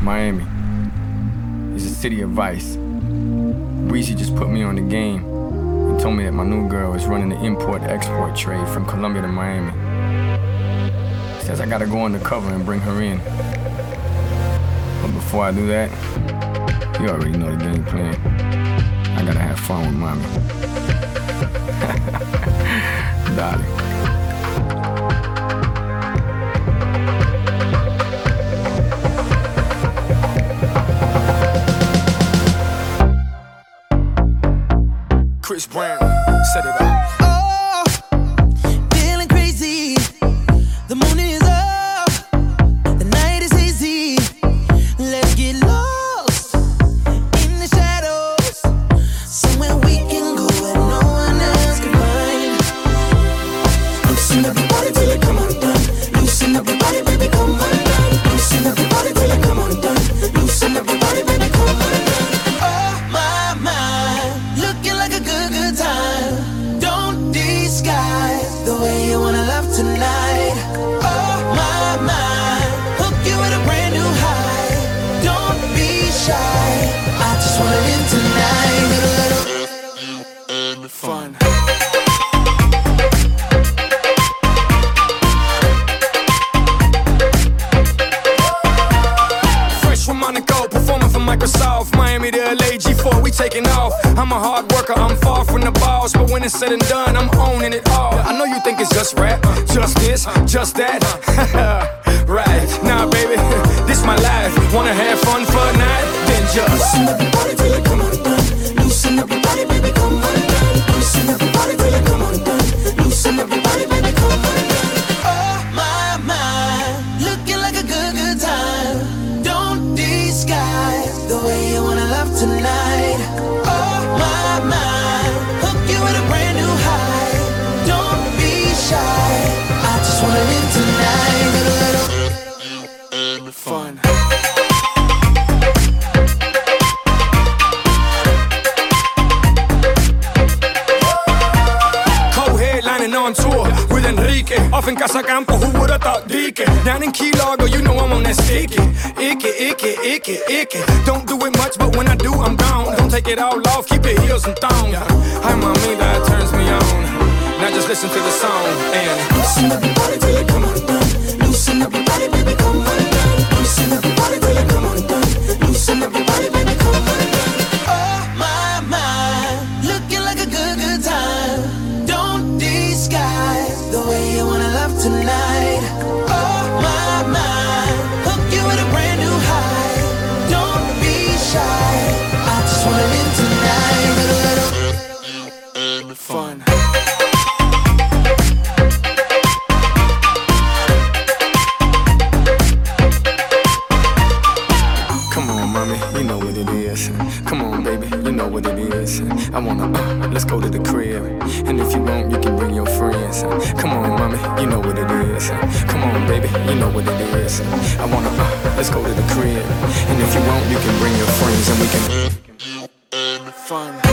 Miami is a city of vice. Breezy just put me on the game and told me that my new girl is running the import-export trade from Colombia to Miami. Says I gotta go undercover and bring her in. But before I do that, you already know the game plan. I gotta have fun with mommy. Darling. Chris Brown, set it up. Oh, feeling crazy. The moon is up, the night is hazy. Let's get lost in the shadows, somewhere we can go where no one else can find. Loosen up your body till it come undone. Loosen up your body, baby, come undone. Loosen up your body till it come undone. Loosen up your body, baby, come undone. Oh my, looking like a good time. Don't disguise the way you wanna love tonight. Oh my, hook you with a brand new high. Don't be shy, I just wanna live tonight. Fun. Fresh from Monaco, performing for Microsoft. Miami to LA, G4, we taking off. I'm a hard worker, I'm far from the boss, but when it's said and done, I'm owning it all. I know you think it's just rap, just this, just that. Right, nah baby, this my life. Wanna have fun for a night? Then just loosen up your body till it come undone. Loosen up your body, baby, come undone. Loosen up your body till it come undone. Loosen up your body, baby, come undone. Oh my, looking like a good time. Don't disguise the way you wanna love tonight. Oh my, hook you with a brand new high. Don't be shy, I just wanna live tonight. Fun. Co-headlining on tour with Enrique. Off in Casacampo, who would've thought Deacon? Down in Key Largo, you know I'm on that sticky. Icky. Don't do it much, but when I do, I'm gone. Don't take it all off, keep your heels and thong. Hi, mommy, that turns me on. Now just listen to the song and loosen up your body till it come undone. Loosen up your body, baby, come undone. Loosen up your body till it come undone. Loosen up your body, baby, come undone. Oh my, looking like a good time. Don't disguise the way you wanna love tonight. Oh my, hook you with a brand new high. Don't be shy, I just wanna live tonight. Fun. Come on, mommy, you know what it is. Come on, baby, you know what it is. I wanna, let's go to the crib. And if you want, you can bring your friends. Come on, mommy, you know what it is. Come on, baby, you know what it is. I wanna, let's go to the crib. And if you want, you can bring your friends and we can Fun.